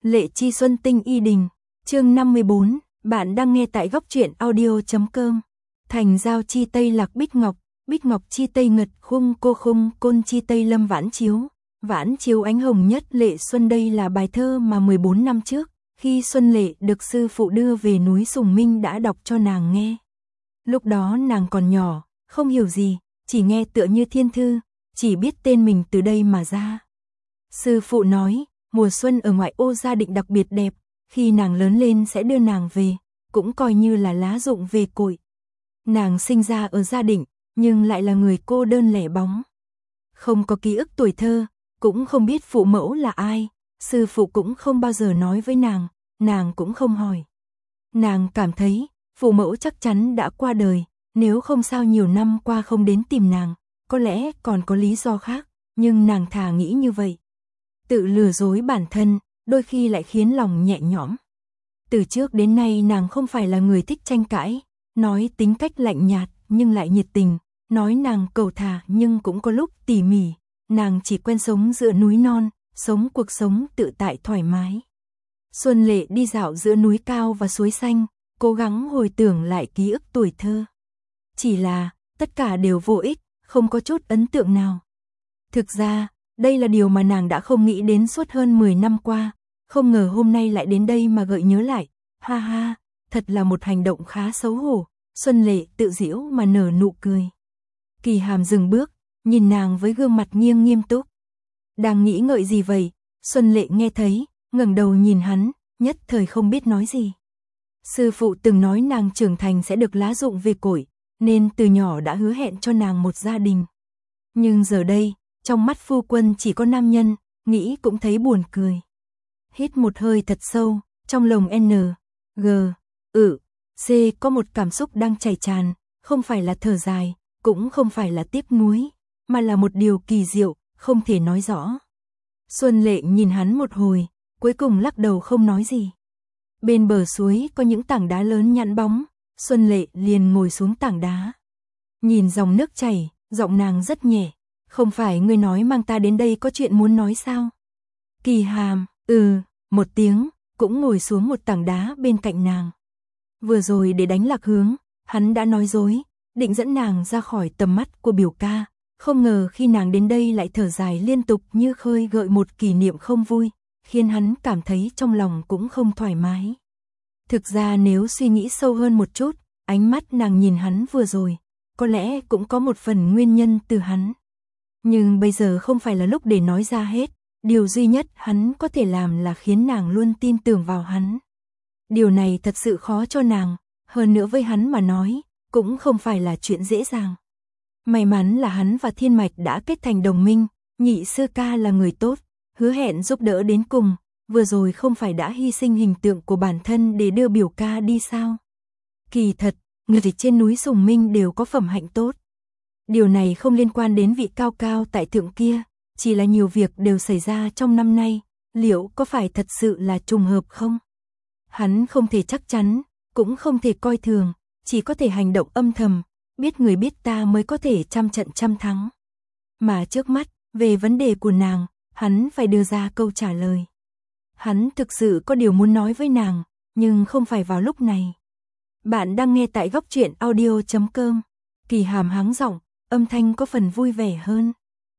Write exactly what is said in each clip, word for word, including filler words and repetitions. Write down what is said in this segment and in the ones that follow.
Lệ Chi Xuân Tinh Y Đình, chương năm mươi bốn, bạn đang nghe tại góc truyện audio.com. Thành giao chi tây lạc bích ngọc, bích ngọc chi tây ngật khung cô khung côn chi tây lâm vãn chiếu, vãn chiếu ánh hồng nhất lệ xuân. Đây là bài thơ mà mười bốn năm trước, khi Xuân Lệ được sư phụ đưa về núi Sùng Minh đã đọc cho nàng nghe. Lúc đó nàng còn nhỏ, không hiểu gì, chỉ nghe tựa như thiên thư, chỉ biết tên mình từ đây mà ra. Sư phụ nói, mùa xuân ở ngoại ô gia định đặc biệt đẹp, khi nàng lớn lên sẽ đưa nàng về, cũng coi như là lá rụng về cội. Nàng sinh ra ở gia định, nhưng lại là người cô đơn lẻ bóng. Không có ký ức tuổi thơ, cũng không biết phụ mẫu là ai, sư phụ cũng không bao giờ nói với nàng, nàng cũng không hỏi. Nàng cảm thấy, phụ mẫu chắc chắn đã qua đời, nếu không sao nhiều năm qua không đến tìm nàng, có lẽ còn có lý do khác, nhưng nàng thà nghĩ như vậy. Tự lừa dối bản thân, đôi khi lại khiến lòng nhẹ nhõm. Từ trước đến nay nàng không phải là người thích tranh cãi, nói tính cách lạnh nhạt nhưng lại nhiệt tình, nói nàng cầu thả nhưng cũng có lúc tỉ mỉ, nàng chỉ quen sống giữa núi non, sống cuộc sống tự tại thoải mái. Xuân Lệ đi dạo giữa núi cao và suối xanh, cố gắng hồi tưởng lại ký ức tuổi thơ. Chỉ là, tất cả đều vô ích, không có chút ấn tượng nào. Thực ra, đây là điều mà nàng đã không nghĩ đến suốt hơn mười năm qua, không ngờ hôm nay lại đến đây mà gợi nhớ lại. Ha ha, thật là một hành động khá xấu hổ. Xuân Lệ tự giễu mà nở nụ cười. Kỳ Hàm dừng bước, nhìn nàng với gương mặt nghiêng nghiêm túc. Đang nghĩ ngợi gì vậy? Xuân Lệ nghe thấy, ngẩng đầu nhìn hắn, nhất thời không biết nói gì. Sư phụ từng nói nàng trưởng thành sẽ được lá rụng về cội, nên từ nhỏ đã hứa hẹn cho nàng một gia đình. Nhưng giờ đây, trong mắt phu quân chỉ có nam nhân, nghĩ cũng thấy buồn cười. Hít một hơi thật sâu, trong lồng N, G, Ừ, C có một cảm xúc đang chảy tràn, không phải là thở dài, cũng không phải là tiếc nuối, mà là một điều kỳ diệu, không thể nói rõ. Xuân Lệ nhìn hắn một hồi, cuối cùng lắc đầu không nói gì. Bên bờ suối có những tảng đá lớn nhẵn bóng, Xuân Lệ liền ngồi xuống tảng đá. Nhìn dòng nước chảy, giọng nàng rất nhẹ. Không phải ngươi nói mang ta đến đây có chuyện muốn nói sao? Kỳ Hàm, ừ, một tiếng, cũng ngồi xuống một tảng đá bên cạnh nàng. Vừa rồi để đánh lạc hướng, hắn đã nói dối, định dẫn nàng ra khỏi tầm mắt của biểu ca. Không ngờ khi nàng đến đây lại thở dài liên tục như khơi gợi một kỷ niệm không vui, khiến hắn cảm thấy trong lòng cũng không thoải mái. Thực ra nếu suy nghĩ sâu hơn một chút, ánh mắt nàng nhìn hắn vừa rồi, có lẽ cũng có một phần nguyên nhân từ hắn. Nhưng bây giờ không phải là lúc để nói ra hết, điều duy nhất hắn có thể làm là khiến nàng luôn tin tưởng vào hắn. Điều này thật sự khó cho nàng, hơn nữa với hắn mà nói, cũng không phải là chuyện dễ dàng. May mắn là hắn và Thiên Mạch đã kết thành đồng minh, nhị sư ca là người tốt, hứa hẹn giúp đỡ đến cùng, vừa rồi không phải đã hy sinh hình tượng của bản thân để đưa biểu ca đi sao? Kỳ thật, người trên núi Sùng Minh đều có phẩm hạnh tốt. Điều này không liên quan đến vị cao cao tại thượng kia, chỉ là nhiều việc đều xảy ra trong năm nay, liệu có phải thật sự là trùng hợp không? Hắn không thể chắc chắn, cũng không thể coi thường, chỉ có thể hành động âm thầm, biết người biết ta mới có thể trăm trận trăm thắng. Mà trước mắt, về vấn đề của nàng, hắn phải đưa ra câu trả lời. Hắn thực sự có điều muốn nói với nàng, nhưng không phải vào lúc này. Bạn đang nghe tại góc truyện audio.com. Kỳ Hàm hắng giọng, âm thanh có phần vui vẻ hơn.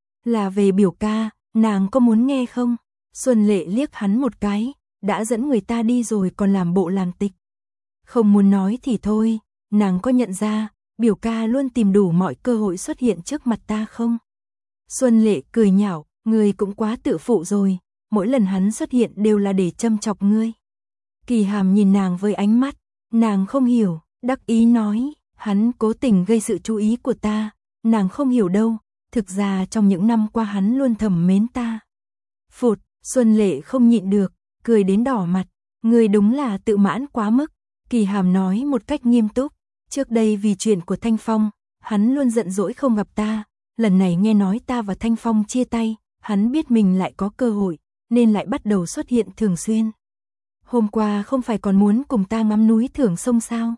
Là về biểu ca, nàng có muốn nghe không? Xuân Lệ liếc hắn một cái, đã dẫn người ta đi rồi còn làm bộ làm tịch. Không muốn nói thì thôi, nàng có nhận ra, biểu ca luôn tìm đủ mọi cơ hội xuất hiện trước mặt ta không? Xuân Lệ cười nhạo, ngươi cũng quá tự phụ rồi, mỗi lần hắn xuất hiện đều là để châm chọc ngươi. Kỳ Hàm nhìn nàng với ánh mắt, nàng không hiểu, đắc ý nói, hắn cố tình gây sự chú ý của ta, nàng không hiểu đâu, thực ra trong những năm qua hắn luôn thầm mến ta. Phụt, Xuân Lệ không nhịn được, cười đến đỏ mặt, ngươi đúng là tự mãn quá mức. Kỳ Hàm nói một cách nghiêm túc, trước đây vì chuyện của Thanh Phong, hắn luôn giận dỗi không gặp ta, lần này nghe nói ta và Thanh Phong chia tay, hắn biết mình lại có cơ hội, nên lại bắt đầu xuất hiện thường xuyên. Hôm qua không phải còn muốn cùng ta ngắm núi thưởng sông sao?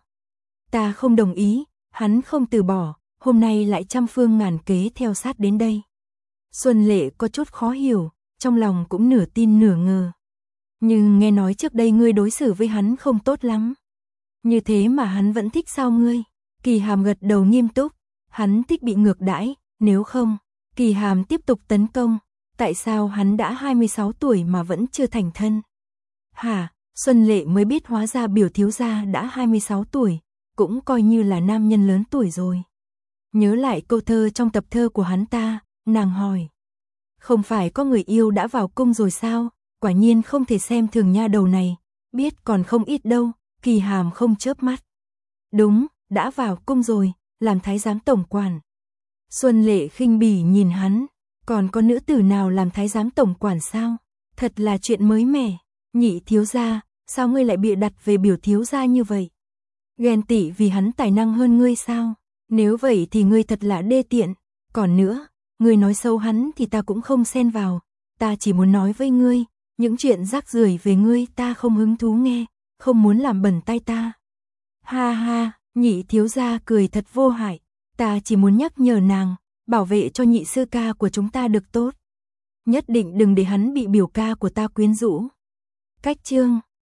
Ta không đồng ý, hắn không từ bỏ, hôm nay lại trăm phương ngàn kế theo sát đến đây. Xuân Lệ có chút khó hiểu, trong lòng cũng nửa tin nửa ngờ. Nhưng nghe nói trước đây ngươi đối xử với hắn không tốt lắm. Như thế mà hắn vẫn thích sao ngươi? Kỳ Hàm gật đầu nghiêm túc, hắn thích bị ngược đãi, nếu không, Kỳ Hàm tiếp tục tấn công, tại sao hắn đã hai mươi sáu tuổi mà vẫn chưa thành thân? Hả, Xuân Lệ mới biết hóa ra biểu thiếu gia đã hai mươi sáu tuổi, cũng coi như là nam nhân lớn tuổi rồi. Nhớ lại câu thơ trong tập thơ của hắn ta, nàng hỏi. Không phải có người yêu đã vào cung rồi sao? Quả nhiên không thể xem thường nha đầu này, biết còn không ít đâu. Kỳ Hàm không chớp mắt. Đúng, đã vào cung rồi, làm thái giám tổng quản. Xuân Lệ khinh bỉ nhìn hắn, còn có nữ tử nào làm thái giám tổng quản sao? Thật là chuyện mới mẻ. Nhị thiếu gia, sao ngươi lại bịa đặt về biểu thiếu gia như vậy? Ghen tị vì hắn tài năng hơn ngươi sao? Nếu vậy thì ngươi thật là đê tiện. Còn nữa, ngươi nói xấu hắn thì ta cũng không xen vào. Ta chỉ muốn nói với ngươi, những chuyện rác rưởi về ngươi ta không hứng thú nghe, không muốn làm bẩn tai ta. Ha ha, nhị thiếu gia cười thật vô hại. Ta chỉ muốn nhắc nhở nàng, bảo vệ cho nhị sư ca của chúng ta được tốt. Nhất định đừng để hắn bị biểu ca của ta quyến rũ. Cách chương